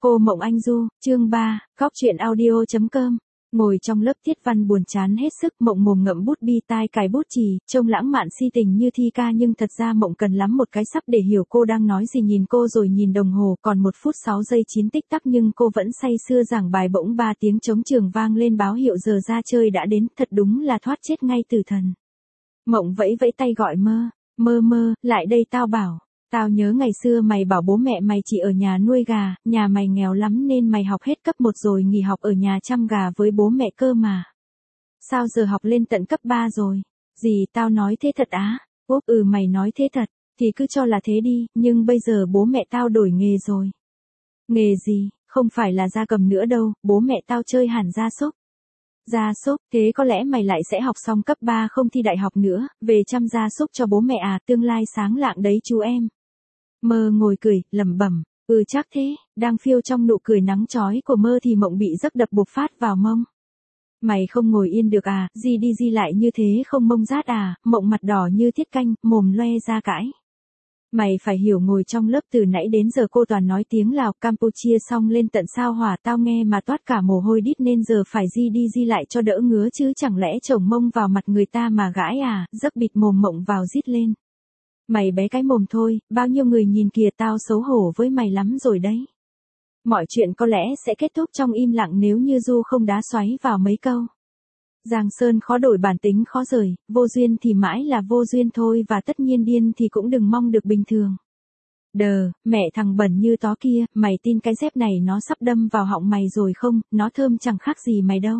Cô Mộng Anh Du, chương 3, Góc truyện audio.com. Ngồi trong lớp tiết văn buồn chán hết sức, Mộng mồm ngậm bút bi tai cài bút chì, trông lãng mạn si tình như thi ca, nhưng thật ra Mộng cần lắm một cái sắp để hiểu cô đang nói gì. Nhìn cô rồi nhìn đồng hồ, còn 1 phút 6 giây 9 tích tắc, nhưng cô vẫn say sưa giảng bài. Bỗng 3 tiếng trống trường vang lên báo hiệu giờ ra chơi đã đến, thật đúng là thoát chết ngay từ thần. Mộng vẫy vẫy tay gọi Mơ, lại đây tao bảo. Tao nhớ ngày xưa mày bảo bố mẹ mày chỉ ở nhà nuôi gà, nhà mày nghèo lắm nên mày học hết cấp 1 rồi nghỉ học ở nhà chăm gà với bố mẹ cơ mà. Sao giờ học lên tận cấp 3 rồi? Gì, tao nói thế thật á? Úp, mày nói thế thật, thì cứ cho là thế đi, nhưng bây giờ bố mẹ tao đổi nghề rồi. Nghề gì? Không phải là gia cầm nữa đâu, bố mẹ tao chơi hẳn gia súc. Gia súc, thế có lẽ mày lại sẽ học xong cấp 3 không thi đại học nữa, về chăm gia súc cho bố mẹ à, tương lai sáng lạng đấy chú em. Mơ ngồi cười, lẩm bẩm, chắc thế. Đang phiêu trong nụ cười nắng chói của Mơ thì Mộng bị giấc đập bộc phát vào mông. Mày không ngồi yên được à, gì đi gì lại như thế không mông rát à? Mộng mặt đỏ như tiết canh, mồm loe ra cãi. Mày phải hiểu, ngồi trong lớp từ nãy đến giờ cô toàn nói tiếng Lào Campuchia xong lên tận sao Hỏa, tao nghe mà toát cả mồ hôi đít nên giờ phải di đi di lại cho đỡ ngứa chứ, chẳng lẽ chồng mông vào mặt người ta mà gãi à? Giấc bịt mồm Mộng vào rít lên. Mày bé cái mồm thôi, bao nhiêu người nhìn kìa, tao xấu hổ với mày lắm rồi đấy. Mọi chuyện có lẽ sẽ kết thúc trong im lặng nếu như Du không đá xoáy vào mấy câu. Giang Sơn khó đổi bản tính khó rời, vô duyên thì mãi là vô duyên thôi, và tất nhiên điên thì cũng đừng mong được bình thường. Mẹ thằng bẩn như tó kia, mày tin cái dép này nó sắp đâm vào họng mày rồi không, nó thơm chẳng khác gì mày đâu.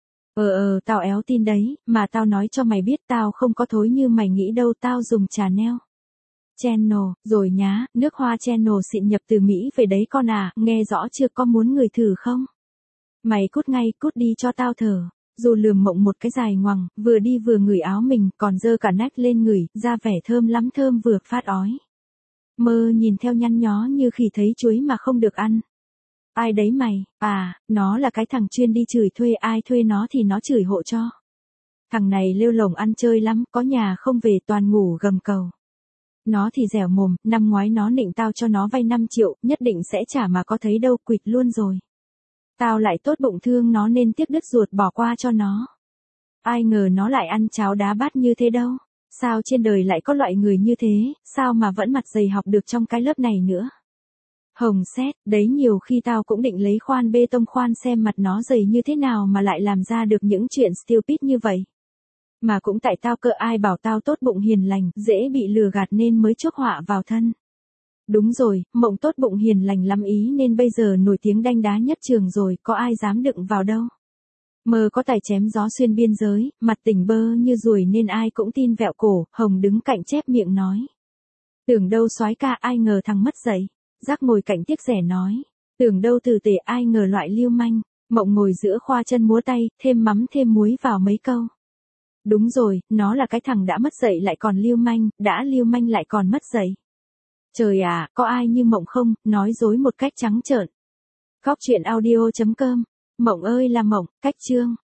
Tao éo tin đấy, mà tao nói cho mày biết tao không có thối như mày nghĩ đâu, tao dùng Chanel. Channel, rồi nhá, nước hoa Channel xịn nhập từ Mỹ về đấy con à, nghe rõ chưa, có muốn người thử không? Mày cút ngay, cút đi cho tao thở. Dù lườm Mộng một cái dài ngoằng, vừa đi vừa ngửi áo mình, còn giơ cả nách lên ngửi, ra vẻ thơm lắm, thơm vừa phát ói. Mơ nhìn theo nhăn nhó như khi thấy chuối mà không được ăn. Ai đấy mày? À, nó là cái thằng chuyên đi chửi thuê, ai thuê nó thì nó chửi hộ cho. Thằng này lêu lổng ăn chơi lắm, có nhà không về toàn ngủ gầm cầu. Nó thì dẻo mồm, năm ngoái nó nịnh tao cho nó vay 5 triệu, nhất định sẽ trả mà có thấy đâu, quỵt luôn rồi. Tao lại tốt bụng thương nó nên tiếc đứt ruột bỏ qua cho nó. Ai ngờ nó lại ăn cháo đá bát như thế đâu. Sao trên đời lại có loại người như thế, sao mà vẫn mặt dày học được trong cái lớp này nữa. Hồng xét, đấy nhiều khi tao cũng định lấy khoan bê tông khoan xem mặt nó dày như thế nào mà lại làm ra được những chuyện stupid như vậy. Mà cũng tại tao cơ, ai bảo tao tốt bụng hiền lành, dễ bị lừa gạt nên mới chuốc họa vào thân. Đúng rồi, Mộng tốt bụng hiền lành lắm ý nên bây giờ nổi tiếng đanh đá nhất trường rồi, có ai dám đựng vào đâu. Mơ có tài chém gió xuyên biên giới, mặt tỉnh bơ như ruồi nên ai cũng tin vẹo cổ. Hồng đứng cạnh chép miệng nói. Tưởng đâu soái ca, ai ngờ thằng mất dạy. Giác ngồi cạnh tiếc rẻ nói. Tưởng đâu tử tể, ai ngờ loại lưu manh. Mộng ngồi giữa khoa chân múa tay, thêm mắm thêm muối vào mấy câu. Đúng rồi, nó là cái thằng đã mất dạy lại còn lưu manh, đã lưu manh lại còn mất dạy. Trời à, có ai như Mộng không, nói dối một cách trắng trợn. Góc truyện audio.com. Mộng ơi là Mộng, cách chương.